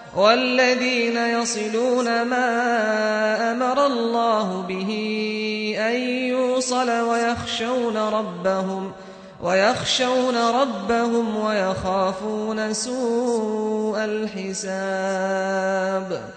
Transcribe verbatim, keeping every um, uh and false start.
والذين يصلون ما أمر الله به أن يوصل ويخشون ربهم ويخشون ربهم ويخافون سوء الحساب